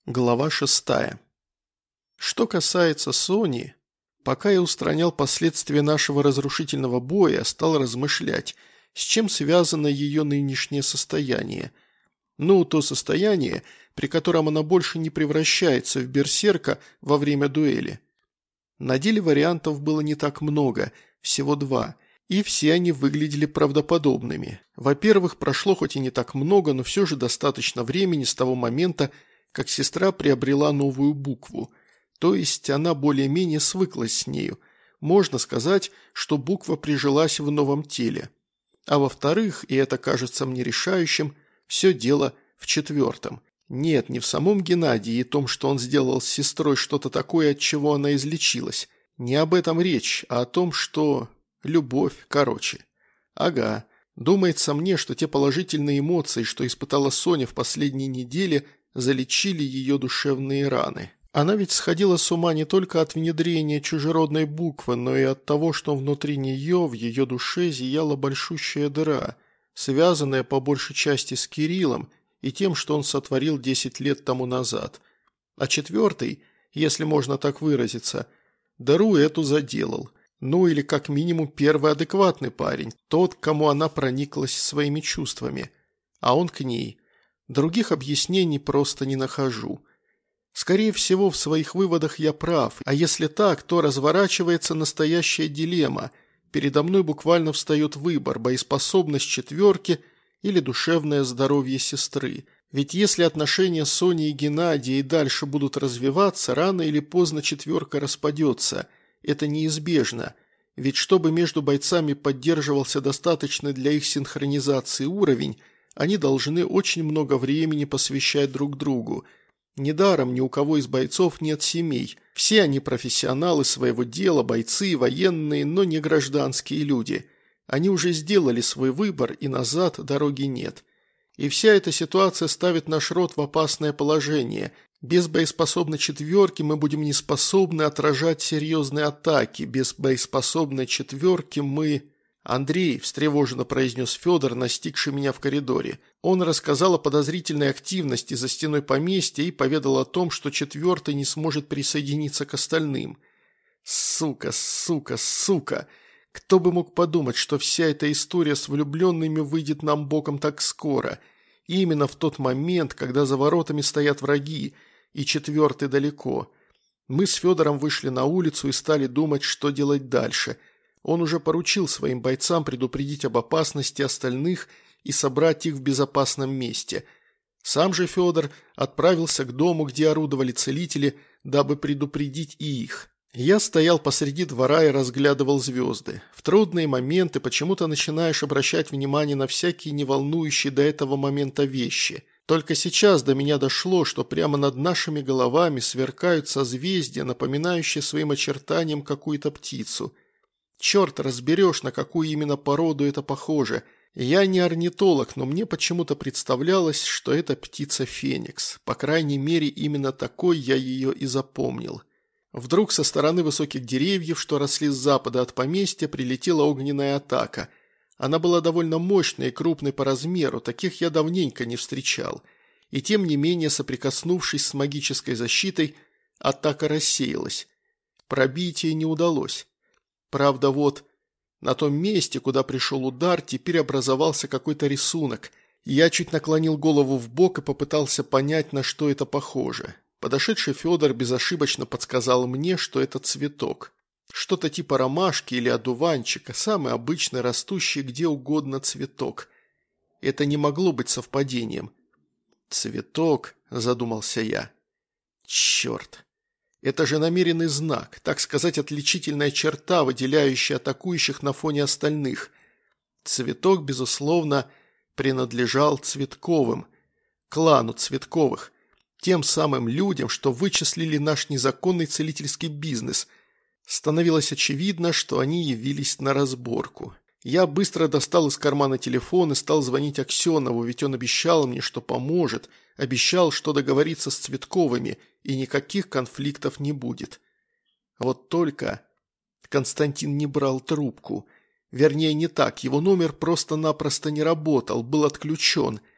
Глава 6. Что касается Сони, пока я устранял последствия нашего разрушительного боя, стал размышлять, с чем связано ее нынешнее состояние. То состояние, при котором она больше не превращается в берсерка во время дуэли. На деле вариантов было не так много, всего 2, и все они выглядели правдоподобными. Во-первых, прошло хоть и не так много, но все же достаточно времени с того момента, как сестра приобрела новую букву, то есть она более-менее свыклась с нею. Можно сказать, что буква прижилась в новом теле. А во-вторых, и это кажется мне решающим, все дело в 4. Нет, не в самом Геннадии и том, что он сделал с сестрой что-то такое, от чего она излечилась. Не об этом речь, а о том, что... любовь, короче. Ага. Думается мне, что те положительные эмоции, что испытала Соня в последние недели, залечили ее душевные раны. Она ведь сходила с ума не только от внедрения чужеродной буквы, но и от того, что внутри нее, в ее душе, зияла большущая дыра, связанная по большей части с Кириллом и тем, что он сотворил 10 лет тому назад. А 4, если можно так выразиться, дыру эту заделал. Или как минимум первый адекватный парень, тот, к кому она прониклась своими чувствами. А он к ней. Других объяснений просто не нахожу. Скорее всего, в своих выводах я прав, а если так, то разворачивается настоящая дилемма. Передо мной буквально встает выбор – боеспособность 4 или душевное здоровье сестры. Ведь если отношения Сони и Геннадия и дальше будут развиваться, рано или поздно 4 распадется. Это неизбежно. Ведь чтобы между бойцами поддерживался достаточный для их синхронизации уровень, они должны очень много времени посвящать друг другу. Недаром ни у кого из бойцов нет семей. Все они профессионалы своего дела, бойцы, военные, но не гражданские люди. Они уже сделали свой выбор, и назад дороги нет. И вся эта ситуация ставит наш род в опасное положение. Без боеспособной 4 мы будем не способны отражать серьезные атаки. Без боеспособной 4 мы... «Андрей», – встревоженно произнес Федор, настигший меня в коридоре. Он рассказал о подозрительной активности за стеной поместья и поведал о том, что 4 не сможет присоединиться к остальным. Сука, сука, сука! Кто бы мог подумать, что вся эта история с влюбленными выйдет нам боком так скоро. И именно в тот момент, когда за воротами стоят враги, и 4 далеко. Мы с Федором вышли на улицу и стали думать, что делать дальше – он уже поручил своим бойцам предупредить об опасности остальных и собрать их в безопасном месте. Сам же Федор отправился к дому, где орудовали целители, дабы предупредить и их. Я стоял посреди двора и разглядывал звезды. В трудные моменты почему-то начинаешь обращать внимание на всякие неволнующие до этого момента вещи. Только сейчас до меня дошло, что прямо над нашими головами сверкают созвездия, напоминающие своим очертанием какую-то птицу. Черт разберешь, на какую именно породу это похоже. Я не орнитолог, но мне почему-то представлялось, что это птица Феникс. По крайней мере, именно такой я ее и запомнил. Вдруг со стороны высоких деревьев, что росли с запада от поместья, прилетела огненная атака. Она была довольно мощной и крупной по размеру, таких я давненько не встречал. И тем не менее, соприкоснувшись с магической защитой, атака рассеялась. Пробитие не удалось. Правда, вот на том месте, куда пришел удар, теперь образовался какой-то рисунок. Я чуть наклонил голову вбок и попытался понять, на что это похоже. Подошедший Федор безошибочно подсказал мне, что это цветок. Что-то типа ромашки или одуванчика, самый обычный растущий где угодно цветок. Это не могло быть совпадением. «Цветок», – задумался я. «Черт». Это же намеренный знак, так сказать, отличительная черта, выделяющая атакующих на фоне остальных. Цветок, безусловно, принадлежал Цветковым, клану Цветковых, тем самым людям, что вычислили наш незаконный целительский бизнес. Становилось очевидно, что они явились на разборку. Я быстро достал из кармана телефон и стал звонить Аксенову, ведь он обещал мне, что поможет, обещал, что договорится с Цветковыми, и никаких конфликтов не будет. Вот только Константин не брал трубку. Вернее, не так, его номер просто-напросто не работал, был отключен.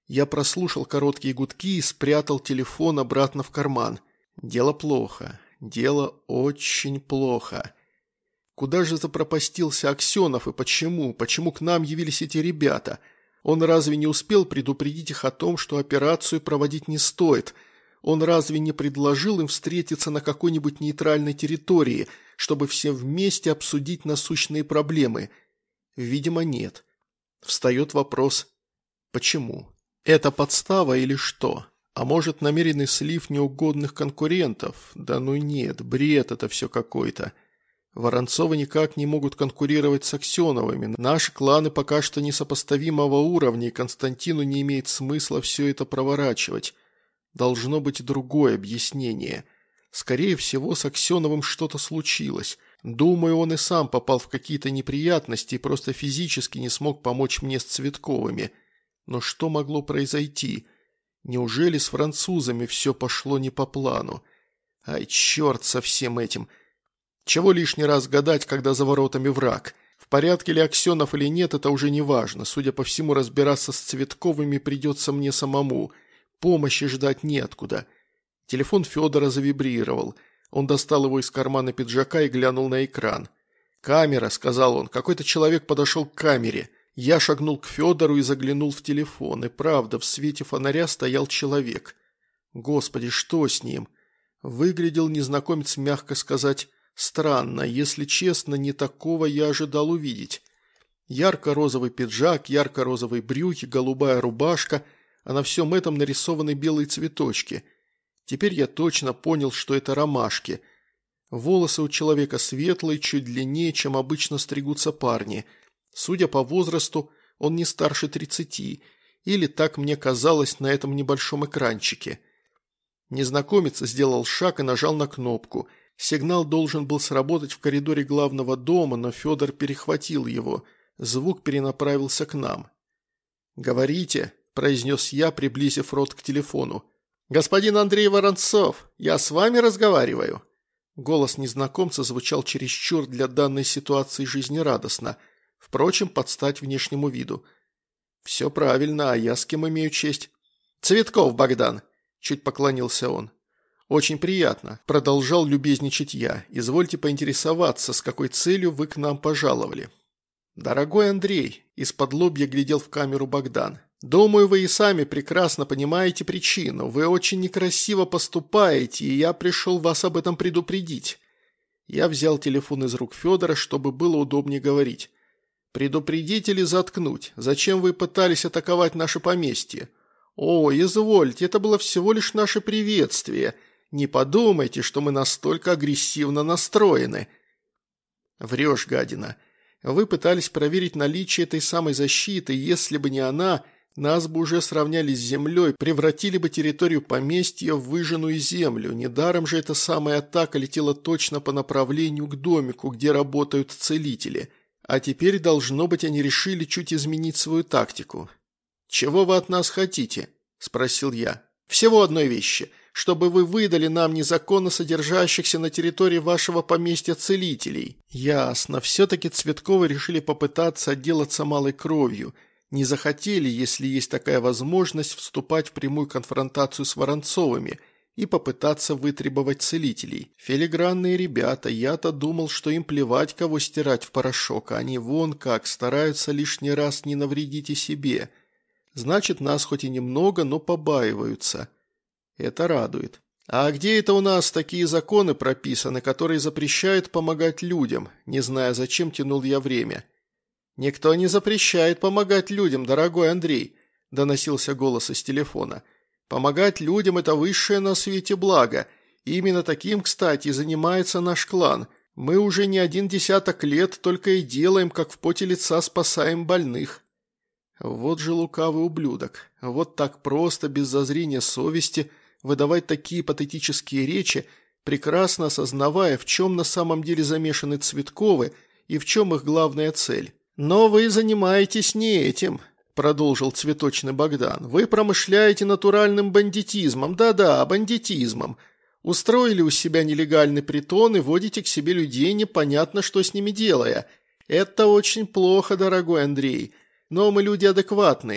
Я прослушал короткие гудки и спрятал телефон обратно в карман. Дело плохо. Дело очень плохо. Куда же запропастился Аксенов и почему? Почему к нам явились эти ребята? Он разве не успел предупредить их о том, что операцию проводить не стоит? Он разве не предложил им встретиться на какой-нибудь нейтральной территории, чтобы все вместе обсудить насущные проблемы? Видимо, нет. Встает вопрос «почему?». Это подстава или что? А может, намеренный слив неугодных конкурентов? Да ну нет, бред это все какой-то. Воронцовы никак не могут конкурировать с Аксеновыми. Наши кланы пока что несопоставимого уровня, и Константину не имеет смысла все это проворачивать. Должно быть другое объяснение. Скорее всего, с Аксеновым что-то случилось. Думаю, он и сам попал в какие-то неприятности и просто физически не смог помочь мне с Цветковыми. Но что могло произойти? Неужели с французами все пошло не по плану? Ай, черт со всем этим! Чего лишний раз гадать, когда за воротами враг? В порядке ли Аксенов или нет, это уже не важно. Судя по всему, разбираться с Цветковыми придется мне самому. Помощи ждать неоткуда. Телефон Федора завибрировал. Он достал его из кармана пиджака и глянул на экран. «Камера», — сказал он, — «какой-то человек подошел к камере». Я шагнул к Федору и заглянул в телефон. И правда, в свете фонаря стоял человек. Господи, что с ним? Выглядел незнакомец, мягко сказать, странно. Если честно, не такого я ожидал увидеть. Ярко-розовый пиджак, ярко-розовые брюки, голубая рубашка, а на всем этом нарисованы белые цветочки. Теперь я точно понял, что это ромашки. Волосы у человека светлые, чуть длиннее, чем обычно стригутся парни. Судя по возрасту, он не старше 30, или так мне казалось на этом небольшом экранчике. Незнакомец сделал шаг и нажал на кнопку. Сигнал должен был сработать в коридоре главного дома, но Федор перехватил его. Звук перенаправился к нам. «Говорите», – произнес я, приблизив рот к телефону. «Господин Андрей Воронцов, я с вами разговариваю». Голос незнакомца звучал чересчур для данной ситуации жизнерадостно. Впрочем, под стать внешнему виду. «Все правильно, а я с кем имею честь?» «Цветков Богдан», – чуть поклонился он. «Очень приятно», – продолжал любезничать я. «Извольте поинтересоваться, с какой целью вы к нам пожаловали». «Дорогой Андрей», – из-под лобья глядел в камеру Богдан, – «думаю, вы и сами прекрасно понимаете причину. Вы очень некрасиво поступаете, и я пришел вас об этом предупредить». Я взял телефон из рук Федора, чтобы было удобнее говорить. «Предупредить или заткнуть? Зачем вы пытались атаковать наше поместье?» «О, извольте, это было всего лишь наше приветствие. Не подумайте, что мы настолько агрессивно настроены». «Врешь, гадина. Вы пытались проверить наличие этой самой защиты, и если бы не она, нас бы уже сравняли с землей, превратили бы территорию поместья в выжженную землю. Недаром же эта самая атака летела точно по направлению к домику, где работают целители». А теперь, должно быть, они решили чуть изменить свою тактику. «Чего вы от нас хотите?» – спросил я. «Всего одной вещи. Чтобы вы выдали нам незаконно содержащихся на территории вашего поместья целителей». «Ясно. Все-таки Цветковы решили попытаться отделаться малой кровью. Не захотели, если есть такая возможность, вступать в прямую конфронтацию с Воронцовыми и попытаться вытребовать целителей. Филигранные ребята, я-то думал, что им плевать, кого стирать в порошок, а они вон как стараются лишний раз не навредить и себе. Значит, нас хоть и немного, но побаиваются. Это радует. А где это у нас такие законы прописаны, которые запрещают помогать людям? Не знаю, зачем тянул я время». «Никто не запрещает помогать людям, дорогой Андрей», – доносился голос из телефона. «Помогать людям – это высшее на свете благо. И именно таким, кстати, и занимается наш клан. Мы уже не 10 лет только и делаем, как в поте лица спасаем больных». Вот же лукавый ублюдок. Вот так просто, без зазрения совести, выдавать такие патетические речи, прекрасно осознавая, в чем на самом деле замешаны Цветковы и в чем их главная цель. «Но вы занимаетесь не этим», – продолжил цветочный Богдан. «Вы промышляете натуральным бандитизмом, да-да, бандитизмом. Устроили у себя нелегальный притон и водите к себе людей, непонятно что с ними делая. Это очень плохо, дорогой Андрей. Но мы люди адекватные.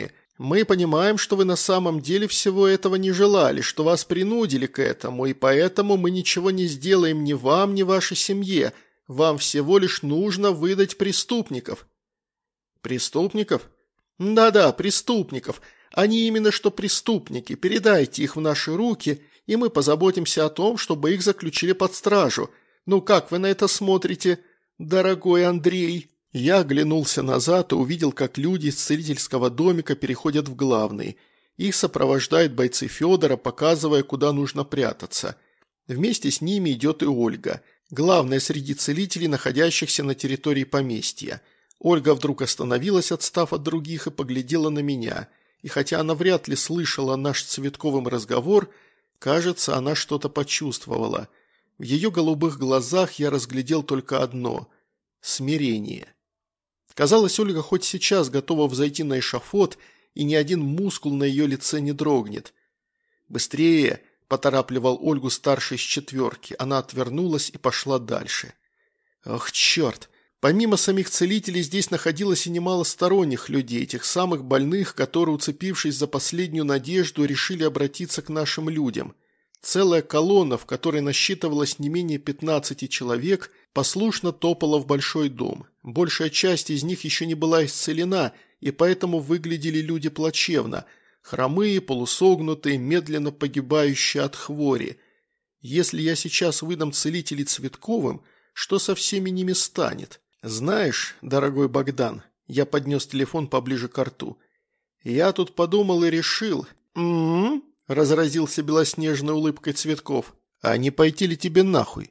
Мы понимаем, что вы на самом деле всего этого не желали, что вас принудили к этому, и поэтому мы ничего не сделаем ни вам, ни вашей семье. Вам всего лишь нужно выдать преступников». «Преступников?» «Да-да, преступников. Они именно что преступники. Передайте их в наши руки, и мы позаботимся о том, чтобы их заключили под стражу. Ну как вы на это смотрите, дорогой Андрей?» Я оглянулся назад и увидел, как люди из целительского домика переходят в главный. Их сопровождают бойцы Федора, показывая, куда нужно прятаться. Вместе с ними идет и Ольга, главная среди целителей, находящихся на территории поместья. Ольга вдруг остановилась, отстав от других, и поглядела на меня. И хотя она вряд ли слышала наш с Цветковым разговор, кажется, она что-то почувствовала. В ее голубых глазах я разглядел только одно – смирение. Казалось, Ольга хоть сейчас готова взойти на эшафот, и ни один мускул на ее лице не дрогнет. «Быстрее!» – поторапливал Ольгу старший из четверки. Она отвернулась и пошла дальше. «Ох, черт!» Помимо самих целителей здесь находилось и немало сторонних людей, тех самых больных, которые, уцепившись за последнюю надежду, решили обратиться к нашим людям. Целая колонна, в которой насчитывалось не менее 15 человек, послушно топала в большой дом. Большая часть из них еще не была исцелена, и поэтому выглядели люди плачевно. Хромые, полусогнутые, медленно погибающие от хвори. Если я сейчас выдам целителей Цветковым, что со всеми ними станет? «Знаешь, дорогой Богдан», – я поднес телефон поближе к рту, – «я тут подумал и решил». «М-м-м», – разразился белоснежной улыбкой Цветков, – «а не пойти ли тебе нахуй?»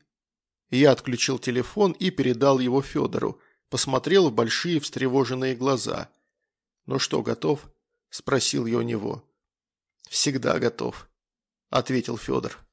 Я отключил телефон и передал его Федору, посмотрел в большие встревоженные глаза. «Ну что, готов?» – спросил я у него. «Всегда готов», – ответил Федор.